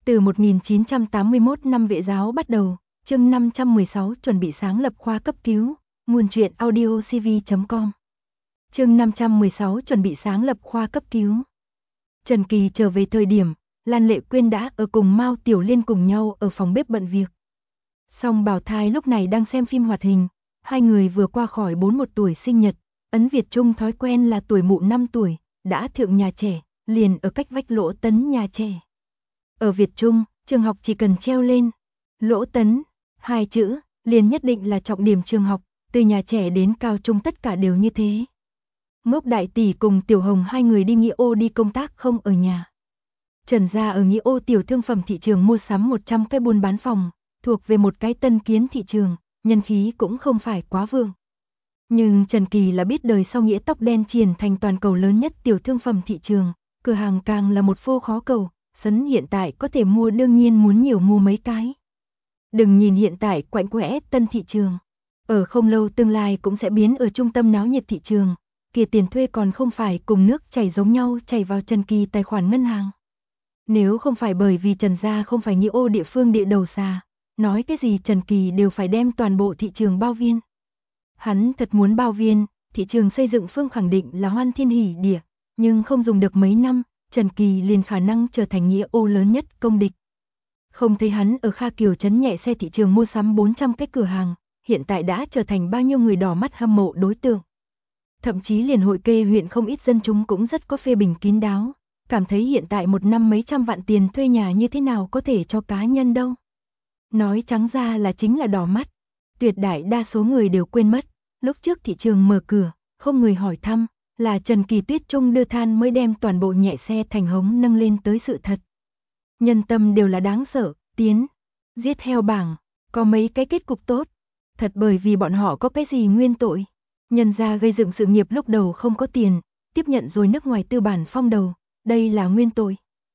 Từ 1981 năm Vệ giáo bắt đầu, chương 516 chuẩn bị sáng lập khoa cấp cứu, nguồn truyện audiocv.com. Chương 516 chuẩn bị sáng lập khoa cấp cứu. Trần Kỳ trở về thời điểm, Lan Lệ Quyên đã ở cùng Mao Tiểu Liên cùng nhau ở phòng bếp bận việc. Song Bảo Thai lúc này đang xem phim hoạt hình, hai người vừa qua khỏi 41 tuổi sinh nhật, ấn Việt Trung thói quen là tuổi mụ 5 tuổi, đã thượng nhà trẻ, liền ở cách vách Lỗ Tấn nhà trẻ. Ở Việt Trung, trường học chỉ cần treo lên Lỗ Tấn hai chữ, liền nhất định là trọng điểm trường học, từ nhà trẻ đến cao trung tất cả đều như thế. Ngốc đại tỷ cùng Tiểu Hồng hai người đi Nghĩa Ô đi công tác không ở nhà. Trần gia ở Nghĩa Ô tiểu thương phẩm thị trường mua sắm 100 cái buôn bán phòng, thuộc về một cái tân kiến thị trường, nhân khí cũng không phải quá vượng. Nhưng Trần Kỳ là biết đời sau Nghĩa tóc đen triển thành toàn cầu lớn nhất tiểu thương phẩm thị trường, cửa hàng càng là một phô khó cầu, sấn hiện tại có thể mua đương nhiên muốn nhiều mua mấy cái. Đừng nhìn hiện tại quạnh quẽ tân thị trường, ở không lâu tương lai cũng sẽ biến ở trung tâm náo nhiệt thị trường, kia tiền thuê còn không phải cùng nước chảy giống nhau chảy vào Trần Kỳ tài khoản ngân hàng. Nếu không phải bởi vì Trần gia không phải Nghĩa Ô địa phương địa đầu xa, nói cái gì Trần Kỳ đều phải đem toàn bộ thị trường bao viên. Hắn thật muốn bao viên, thị trường xây dựng phương khẳng định là hoan thiên hỷ địa, nhưng không dùng được mấy năm, Trần Kỳ liền khả năng trở thành Nghĩa Ô lớn nhất công địch. Không thấy hắn ở Kha Kiều trấn nhẹ xe thị trường mua sắm 400 cái cửa hàng, hiện tại đã trở thành bao nhiêu người đỏ mắt hâm mộ đối tượng. Thậm chí liền hội kê huyện không ít dân chúng cũng rất có phê bình kín đáo, cảm thấy hiện tại một năm mấy trăm vạn tiền thuê nhà như thế nào có thể cho cá nhân đâu. Nói trắng ra là chính là đỏ mắt. Tuyệt đại đa số người đều quên mất, lúc trước thị trường mở cửa, không người hỏi thăm, là Trần Kỳ Tuyết Trung đưa than mới đem toàn bộ nhẹ xe thành hống nâng lên tới sự thật. Nhân tâm đều là đáng sợ, tiến, giết heo bảng, có mấy cái kết cục tốt. Thật bởi vì bọn họ có cái gì nguyên tội. Nhân gia gây dựng sự nghiệp lúc đầu không có tiền, tiếp nhận rồi nước ngoài tư bản phong đầu, đây là nguyên tội.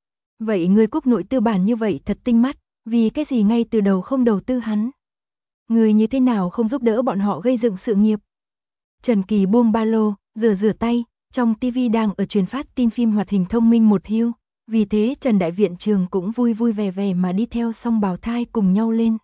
Vậy người quốc nội tư bản như vậy thật tinh mắt, vì cái gì ngay từ đầu không đầu tư hắn. Người như thế nào không giúp đỡ bọn họ gây dựng sự nghiệp. Trần Kỳ buông ba lô, rửa tay, trong tivi đang ở truyền phát tin phim hoạt hình Thông minh một hưu, vì thế Trần Đại Viện Trường cũng vui vui vẻ vẻ mà đi theo Song Bảo Thai cùng nhau lên.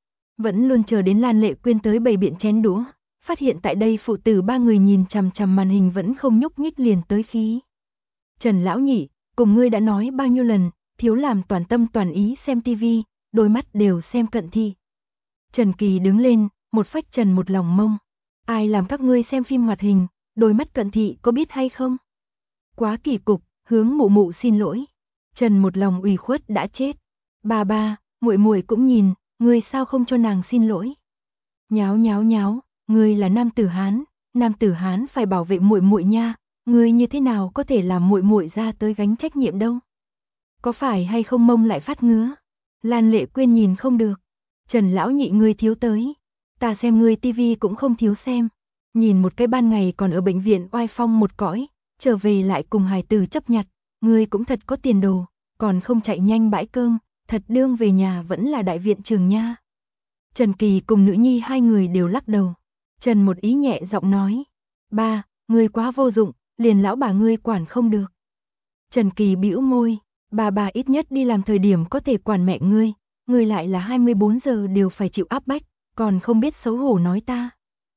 Vẫn luôn chờ đến Lan Lệ Quyên tới bày biện chén đũa, phát hiện tại đây phụ tử ba người nhìn chằm chằm màn hình vẫn không nhúc nhích liền tới khí. Trần lão nhị, cùng ngươi đã nói bao nhiêu lần, thiếu làm toàn tâm toàn ý xem tivi, đôi mắt đều xem cận thị. Trần Kỳ đứng lên, một phách Trần một lòng mông. Ai làm các ngươi xem phim hoạt hình, đôi mắt cận thị có biết hay không? Quá kỳ cục, hướng mụ mụ xin lỗi. Trần một lòng ủy khuất đã chết. Ba, muội muội cũng nhìn, ngươi sao không cho nàng xin lỗi? Nháo, ngươi là nam tử Hán phải bảo vệ muội muội nha, ngươi như thế nào có thể làm muội muội ra tới gánh trách nhiệm đâu? Có phải hay không mông lại phát ngứa? Lan Lệ Quyên nhìn không được. Trần lão nhị ngươi thiếu tới, ta xem ngươi tivi cũng không thiếu xem. Nhìn một cái ban ngày còn ở bệnh viện oai phong một cõi, trở về lại cùng hài tử chấp nhặt, ngươi cũng thật có tiền đồ, còn không chạy nhanh bãi cơm, thật đương về nhà vẫn là đại viện trường nha. Trần Kỳ cùng nữ nhi hai người đều lắc đầu. Trần một ý nhẹ giọng nói, ba, ngươi quá vô dụng, liền lão bà ngươi quản không được. Trần Kỳ bĩu môi, bà ít nhất đi làm thời điểm có thể quản mẹ ngươi lại là 24 giờ đều phải chịu áp bách, còn không biết xấu hổ nói ta.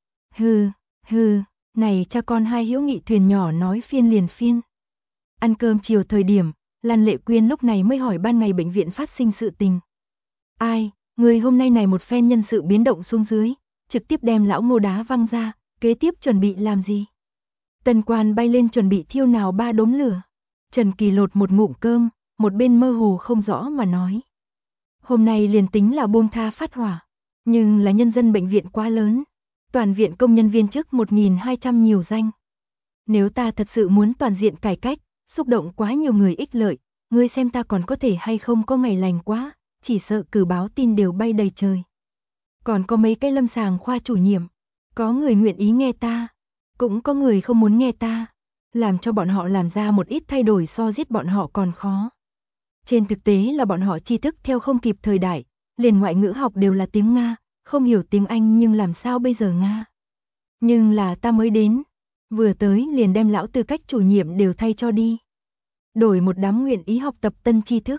Hừ, này cha con hai hữu nghị thuyền nhỏ nói phiên liền phiên. Ăn cơm chiều thời điểm, Lan Lệ Quyên lúc này mới hỏi ban ngày bệnh viện phát sinh sự tình. Ai, người hôm nay này một phen nhân sự biến động xuống dưới, trực tiếp đem lão Ngô đá văng ra, kế tiếp chuẩn bị làm gì? Tần quan bay lên chuẩn bị thiêu nào 3 đốm lửa. Trần Kỳ lột một ngụm cơm, một bên mơ hồ không rõ mà nói. Hôm nay liền tính là buông tha phát hỏa, nhưng là nhân dân bệnh viện quá lớn, toàn viện công nhân viên chức 1.200 nhiều danh. Nếu ta thật sự muốn toàn diện cải cách, xúc động quá nhiều người ích lợi, ngươi xem ta còn có thể hay không có ngày lành quá, chỉ sợ cử báo tin đều bay đầy trời. Còn có mấy cái lâm sàng khoa chủ nhiệm, có người nguyện ý nghe ta, cũng có người không muốn nghe ta, làm cho bọn họ làm ra một ít thay đổi so giết bọn họ còn khó. Trên thực tế là bọn họ tri thức theo không kịp thời đại, liền ngoại ngữ học đều là tiếng Nga, không hiểu tiếng Anh nhưng làm sao bây giờ Nga. Nhưng là ta mới đến, vừa tới liền đem lão tư cách chủ nhiệm đều thay cho đi. Đổi một đám nguyện ý học tập tân tri thức,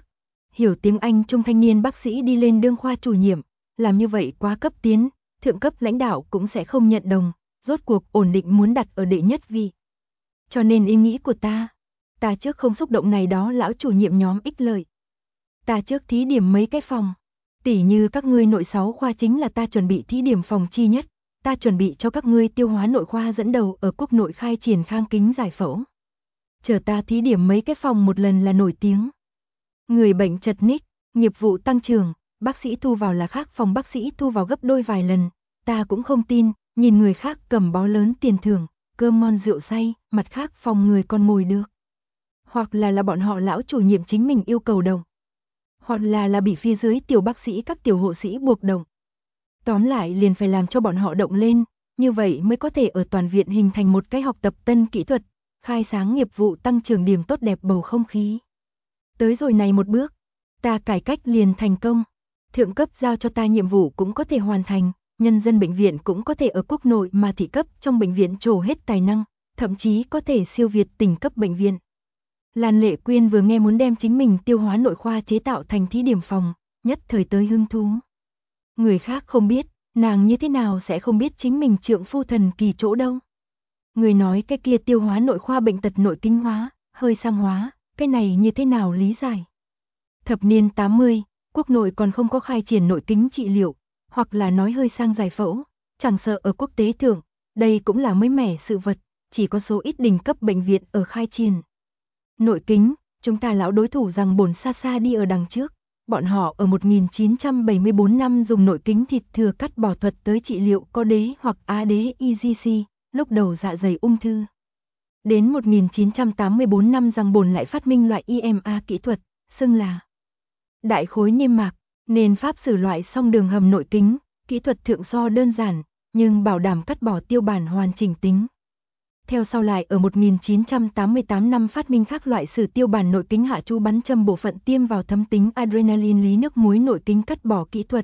hiểu tiếng Anh trung thanh niên bác sĩ đi lên đương khoa chủ nhiệm, làm như vậy quá cấp tiến, thượng cấp lãnh đạo cũng sẽ không nhận đồng, rốt cuộc ổn định muốn đặt ở đệ nhất vị. Cho nên ý nghĩ của ta trước không xúc động này đó lão chủ nhiệm nhóm ích lợi. Ta trước thí điểm mấy cái phòng, tỉ như các ngươi nội 6 khoa chính là ta chuẩn bị thí điểm phòng chi nhất, ta chuẩn bị cho các ngươi tiêu hóa nội khoa dẫn đầu ở quốc nội khai triển khang kính giải phẫu. Chờ ta thí điểm mấy cái phòng một lần là nổi tiếng. Người bệnh chật ních, nghiệp vụ tăng trưởng, bác sĩ thu vào là khác phòng bác sĩ thu vào gấp đôi vài lần, ta cũng không tin, nhìn người khác cầm bó lớn tiền thưởng, cơm ngon rượu say, mặt khác phòng người còn mồi được. Hoặc là bọn họ lão chủ nhiệm chính mình yêu cầu động. Hoặc là bị phía dưới tiểu bác sĩ các tiểu hộ sĩ buộc động. Tóm lại liền phải làm cho bọn họ động lên, như vậy mới có thể ở toàn viện hình thành một cái học tập tân kỹ thuật, khai sáng nghiệp vụ tăng trưởng điểm tốt đẹp bầu không khí. Tới rồi này một bước, ta cải cách liền thành công, thượng cấp giao cho ta nhiệm vụ cũng có thể hoàn thành, nhân dân bệnh viện cũng có thể ở quốc nội mà thị cấp trong bệnh viện trổ hết tài năng, thậm chí có thể siêu việt tỉnh cấp bệnh viện. Lan Lệ Quyên vừa nghe muốn đem chính mình tiêu hóa nội khoa chế tạo thành thí điểm phòng, nhất thời tới hứng thú. Người khác không biết, nàng như thế nào sẽ không biết chính mình trượng phu thần kỳ chỗ đâu. Người nói cái kia tiêu hóa nội khoa bệnh tật nội kinh hóa, hơi sang hóa, cái này như thế nào lý giải. Thập niên 80, quốc nội còn không có khai triển nội kính trị liệu, hoặc là nói hơi sang giải phẫu, chẳng sợ ở quốc tế thượng, đây cũng là mới mẻ sự vật, chỉ có số ít đỉnh cấp bệnh viện ở khai triển. Nội kính, chúng ta lão đối thủ rằng bổn xa xa đi ở đằng trước, bọn họ ở 1974 năm dùng nội kính thịt thừa cắt bỏ thuật tới trị liệu co đế hoặc á đế EGC, lúc đầu dạ dày ung thư. Đến 1984 năm rằng bổn lại phát minh loại IMA kỹ thuật, xưng là đại khối niêm mạc, nên pháp xử loại song đường hầm nội kính, kỹ thuật thượng so đơn giản, nhưng bảo đảm cắt bỏ tiêu bản hoàn chỉnh tính. Theo sau lại ở 1988 năm phát minh khác loại sử tiêu bản nội kính hạ chu bắn châm bộ phận tiêm vào thấm tính adrenaline lý nước muối nội kính cắt bỏ kỹ thuật.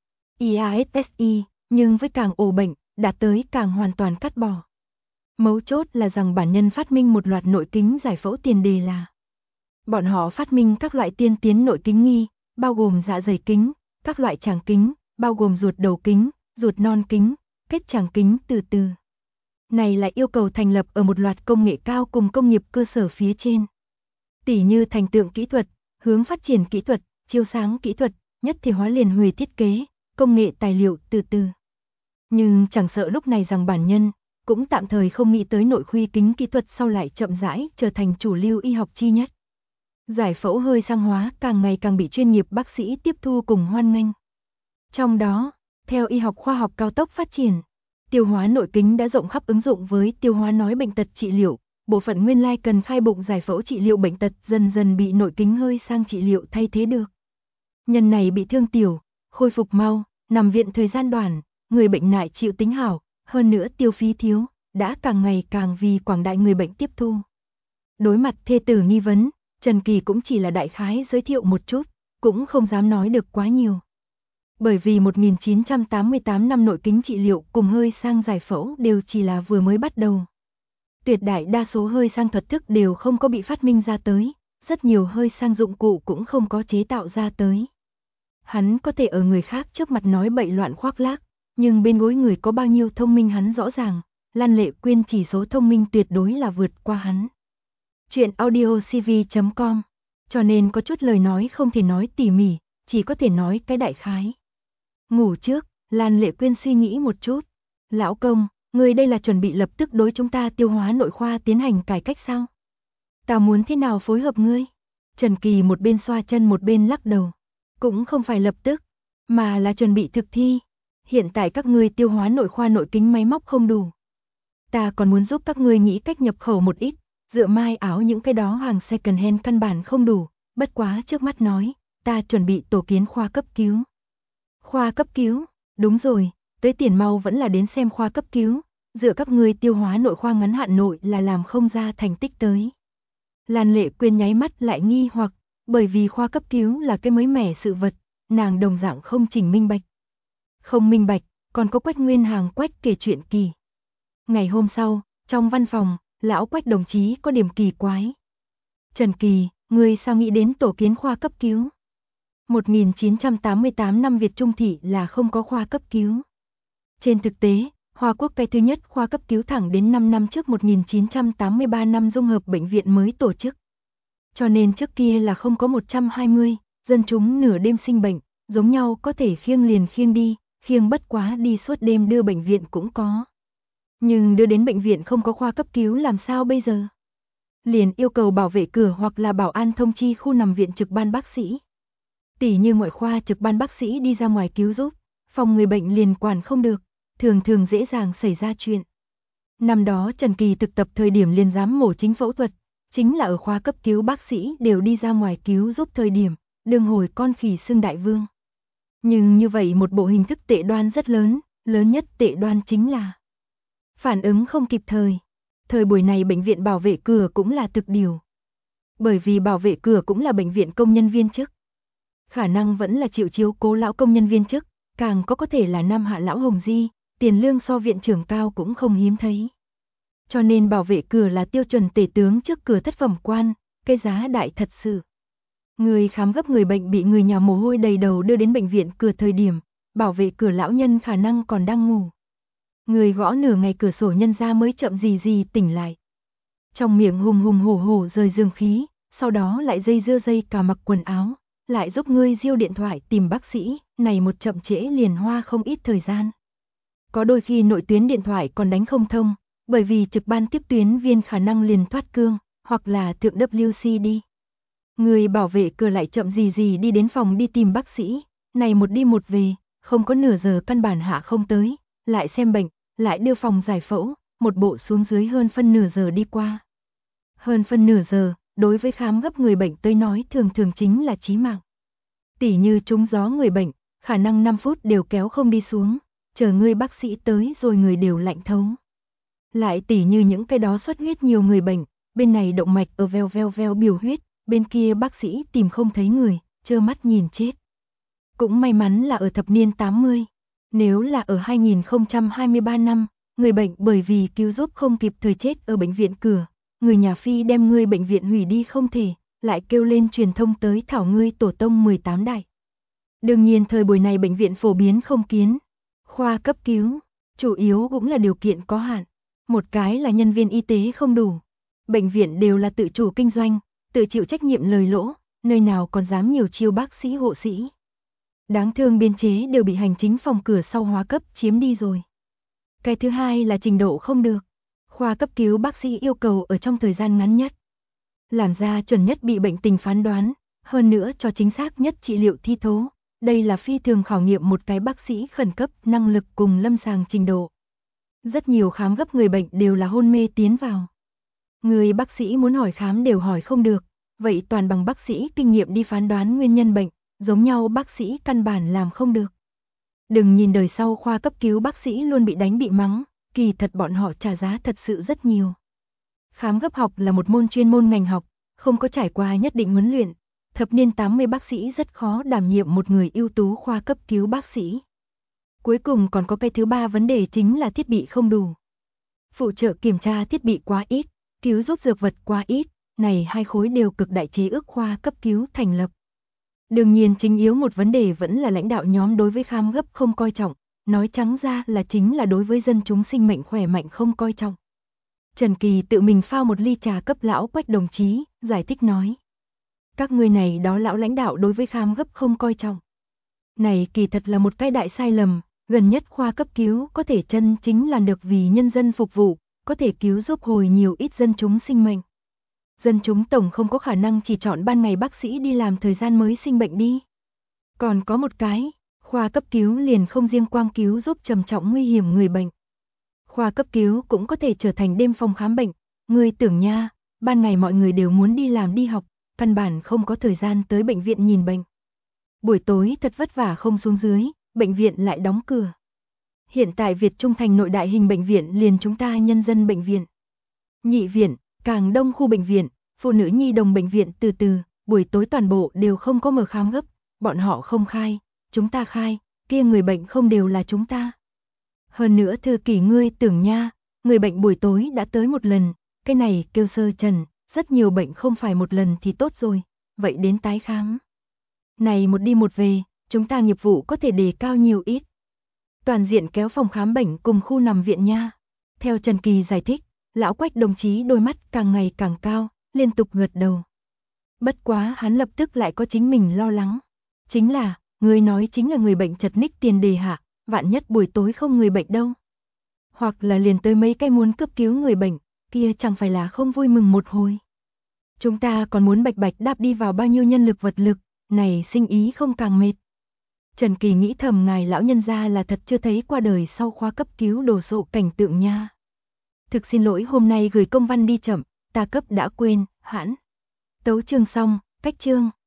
IASSI, nhưng với càng ổ bệnh, đạt tới càng hoàn toàn cắt bỏ. Mấu chốt là rằng bản nhân phát minh một loạt nội kính giải phẫu tiền đề là bọn họ phát minh các loại tiên tiến nội kính nghi, bao gồm dạ dày kính, các loại tràng kính, bao gồm ruột đầu kính, ruột non kính, kết tràng kính từ từ. Này là yêu cầu thành lập ở một loạt công nghệ cao cùng công nghiệp cơ sở phía trên. Tỉ như thành tượng kỹ thuật, hướng phát triển kỹ thuật, chiếu sáng kỹ thuật, nhất thể hóa liền huề thiết kế, công nghệ tài liệu từ từ. Nhưng chẳng sợ lúc này rằng bản nhân cũng tạm thời không nghĩ tới nội khuy kính kỹ thuật sau lại chậm rãi trở thành chủ lưu y học chi nhất. Giải phẫu hơi sang hóa càng ngày càng bị chuyên nghiệp bác sĩ tiếp thu cùng hoan nghênh. Trong đó, theo y học khoa học cao tốc phát triển, tiêu hóa nội kính đã rộng khắp ứng dụng với tiêu hóa nói bệnh tật trị liệu, bộ phận nguyên lai cần khai bụng giải phẫu trị liệu bệnh tật dần dần bị nội kính hơi sang trị liệu thay thế được. Nhân này bị thương tiểu, khôi phục mau, nằm viện thời gian đoạn, người bệnh nại chịu tính hảo, hơn nữa tiêu phí thiếu, đã càng ngày càng vì quảng đại người bệnh tiếp thu. Đối mặt thê tử nghi vấn, Trần Kỳ cũng chỉ là đại khái giới thiệu một chút, cũng không dám nói được quá nhiều. Bởi vì 1988 năm nội kính trị liệu cùng hơi sang giải phẫu đều chỉ là vừa mới bắt đầu. Tuyệt đại đa số hơi sang thuật thức đều không có bị phát minh ra tới, rất nhiều hơi sang dụng cụ cũng không có chế tạo ra tới. Hắn có thể ở người khác trước mặt nói bậy loạn khoác lác, nhưng bên gối người có bao nhiêu thông minh hắn rõ ràng, Lan Lệ Quyên chỉ số thông minh tuyệt đối là vượt qua hắn. Chuyện audiocv.com, cho nên có chút lời nói không thể nói tỉ mỉ, chỉ có thể nói cái đại khái. Ngủ trước, Lan Lệ Quyên suy nghĩ một chút. Lão công, ngươi đây là chuẩn bị lập tức đối chúng ta tiêu hóa nội khoa tiến hành cải cách sao? Ta muốn thế nào phối hợp ngươi? Trần Kỳ một bên xoa chân một bên lắc đầu. Cũng không phải lập tức, mà là chuẩn bị thực thi. Hiện tại các ngươi tiêu hóa nội khoa nội kính máy móc không đủ. Ta còn muốn giúp các ngươi nghĩ cách nhập khẩu một ít, dựa mai áo những cái đó hàng second hand căn bản không đủ, bất quá trước mắt nói, ta chuẩn bị tổ kiến khoa cấp cứu. Khoa cấp cứu, đúng rồi, tới tiền mau vẫn là đến xem khoa cấp cứu, dựa các ngươi tiêu hóa nội khoa ngắn hạn nội là làm không ra thành tích tới. Lan Lệ Quyên nháy mắt lại nghi hoặc, bởi vì khoa cấp cứu là cái mới mẻ sự vật, nàng đồng dạng không chỉnh minh bạch. Không minh bạch, còn có Quách Nguyên Hàng Quách kể chuyện kỳ. Ngày hôm sau, trong văn phòng, lão Quách đồng chí có điểm kỳ quái. Trần Kỳ, ngươi sao nghĩ đến tổ kiến khoa cấp cứu? 1988 năm Việt Trung Thị là không có khoa cấp cứu. Trên thực tế, Hoa Quốc cái thứ nhất khoa cấp cứu thẳng đến 5 năm trước 1983 năm dung hợp bệnh viện mới tổ chức. Cho nên trước kia là không có 120, dân chúng nửa đêm sinh bệnh, giống nhau có thể khiêng liền khiêng đi, khiêng bất quá đi suốt đêm đưa bệnh viện cũng có. Nhưng đưa đến bệnh viện không có khoa cấp cứu làm sao bây giờ? Liền yêu cầu bảo vệ cửa hoặc là bảo an thông chi khu nằm viện trực ban bác sĩ. Tỉ như ngoại khoa trực ban bác sĩ đi ra ngoài cứu giúp, phòng người bệnh liền quản không được, thường dễ dàng xảy ra chuyện. Năm đó Trần Kỳ thực tập thời điểm liền dám mổ chính phẫu thuật, chính là ở khoa cấp cứu bác sĩ đều đi ra ngoài cứu giúp thời điểm, đương hồi con khỉ xưng đại vương. Nhưng như vậy một bộ hình thức tệ đoan rất lớn, lớn nhất tệ đoan chính là phản ứng không kịp thời. Thời buổi này bệnh viện bảo vệ cửa cũng là thực điều. Bởi vì bảo vệ cửa cũng là bệnh viện công nhân viên chức. Khả năng vẫn là chịu chiếu cố lão công nhân viên chức, càng có thể là nam hạ lão hồng di, tiền lương so viện trưởng cao cũng không hiếm thấy. Cho nên bảo vệ cửa là tiêu chuẩn tể tướng trước cửa thất phẩm quan, cái giá đại thật sự. Người khám gấp người bệnh bị người nhà mồ hôi đầy đầu đưa đến bệnh viện cửa thời điểm, bảo vệ cửa lão nhân khả năng còn đang ngủ. Người gõ nửa ngày cửa sổ nhân ra mới chậm gì tỉnh lại. Trong miệng hùng hổ rời dương khí, sau đó lại dây cả mặc quần áo, lại giúp ngươi diêu điện thoại tìm bác sĩ, này một chậm trễ liền hoa không ít thời gian. Có đôi khi nội tuyến điện thoại còn đánh không thông, bởi vì trực ban tiếp tuyến viên khả năng liền thoát cương, hoặc là thượng WC đi. Người bảo vệ cửa lại chậm gì đi đến phòng đi tìm bác sĩ, này một đi một về, không có nửa giờ căn bản hạ không tới, lại xem bệnh, lại đưa phòng giải phẫu, một bộ xuống dưới hơn phân nửa giờ đi qua. Hơn phân nửa giờ, đối với khám gấp người bệnh tới nói thường chính là chí mạng. Tỉ như trúng gió người bệnh, khả năng 5 phút đều kéo không đi xuống, chờ người bác sĩ tới rồi người đều lạnh thấu. Lại tỉ như những cái đó xuất huyết nhiều người bệnh, bên này động mạch ở veo biểu huyết, bên kia bác sĩ tìm không thấy người, trơ mắt nhìn chết. Cũng may mắn là ở thập niên 80, nếu là ở 2023 năm, người bệnh bởi vì cứu giúp không kịp thời chết ở bệnh viện cửa, người nhà phi đem ngươi bệnh viện hủy đi không thể, lại kêu lên truyền thông tới thảo ngươi tổ tông 18 đại. Đương nhiên thời buổi này bệnh viện phổ biến không kiến, khoa cấp cứu, chủ yếu cũng là điều kiện có hạn, một cái là nhân viên y tế không đủ. Bệnh viện đều là tự chủ kinh doanh, tự chịu trách nhiệm lời lỗ, nơi nào còn dám nhiều chiêu bác sĩ hộ sĩ. Đáng thương biên chế đều bị hành chính phòng cửa sau hóa cấp chiếm đi rồi. Cái thứ hai là trình độ không được. Khoa cấp cứu bác sĩ yêu cầu ở trong thời gian ngắn nhất, làm ra chuẩn nhất bị bệnh tình phán đoán, hơn nữa cho chính xác nhất trị liệu thi thố. Đây là phi thường khảo nghiệm một cái bác sĩ khẩn cấp năng lực cùng lâm sàng trình độ. Rất nhiều khám gấp người bệnh đều là hôn mê tiến vào. Người bác sĩ muốn hỏi khám đều hỏi không được, vậy toàn bằng bác sĩ kinh nghiệm đi phán đoán nguyên nhân bệnh, giống nhau bác sĩ căn bản làm không được. Đừng nhìn đời sau khoa cấp cứu bác sĩ luôn bị đánh bị mắng, kỳ thật bọn họ trả giá thật sự rất nhiều. Khám gấp học là một môn chuyên môn ngành học, không có trải qua nhất định huấn luyện, thập niên 80 bác sĩ rất khó đảm nhiệm một người ưu tú khoa cấp cứu bác sĩ. Cuối cùng còn có cái thứ ba vấn đề chính là thiết bị không đủ. Phụ trợ kiểm tra thiết bị quá ít, cứu giúp dược vật quá ít, này hai khối đều cực đại chế ước khoa cấp cứu thành lập. Đương nhiên chính yếu một vấn đề vẫn là lãnh đạo nhóm đối với khám gấp không coi trọng, nói trắng ra là chính là đối với dân chúng sinh mệnh khỏe mạnh không coi trọng. Trần Kỳ tự mình pha một ly trà cấp lão Quách đồng chí, giải thích nói. Các người này đó lão lãnh đạo đối với khám gấp không coi trọng. Này kỳ thật là một cái đại sai lầm, gần nhất khoa cấp cứu có thể chân chính là được vì nhân dân phục vụ, có thể cứu giúp hồi nhiều ít dân chúng sinh mệnh. Dân chúng tổng không có khả năng chỉ chọn ban ngày bác sĩ đi làm thời gian mới sinh bệnh đi. Còn có một cái, khoa cấp cứu liền không riêng quang cứu giúp trầm trọng nguy hiểm người bệnh. Khoa cấp cứu cũng có thể trở thành đêm phòng khám bệnh, người tưởng nha, ban ngày mọi người đều muốn đi làm đi học, căn bản không có thời gian tới bệnh viện nhìn bệnh. Buổi tối thật vất vả không xuống dưới, bệnh viện lại đóng cửa. Hiện tại Việt Trung thành nội đại hình bệnh viện liền chúng ta nhân dân bệnh viện, nhị viện, càng đông khu bệnh viện, phụ nữ nhi đồng bệnh viện từ buổi tối toàn bộ đều không có mở khám gấp, bọn họ không khai, chúng ta khai, kia người bệnh không đều là chúng ta. Hơn nữa Thư Kỳ ngươi tưởng nha, người bệnh buổi tối đã tới một lần, cái này kêu sơ trần, rất nhiều bệnh không phải một lần thì tốt rồi, vậy đến tái khám. Này một đi một về, chúng ta nghiệp vụ có thể đề cao nhiều ít. Toàn diện kéo phòng khám bệnh cùng khu nằm viện nha. Theo Trần Kỳ giải thích, lão Quách đồng chí đôi mắt càng ngày càng cao, liên tục gật đầu. Bất quá hắn lập tức lại có chính mình lo lắng. Chính là, người nói chính là người bệnh chật ních tiền đề hạ, vạn nhất buổi tối không người bệnh đâu. Hoặc là liền tới mấy cái muốn cấp cứu người bệnh, kia chẳng phải là không vui mừng một hồi. Chúng ta còn muốn bạch bạch đáp đi vào bao nhiêu nhân lực vật lực, này sinh ý không càng mệt. Trần Kỳ nghĩ thầm ngài lão nhân gia là thật chưa thấy qua đời sau khoa cấp cứu đồ sộ cảnh tượng nha. Thực xin lỗi hôm nay gửi công văn đi chậm, ta cấp đã quên, hãn. Tấu chương xong, cách chương.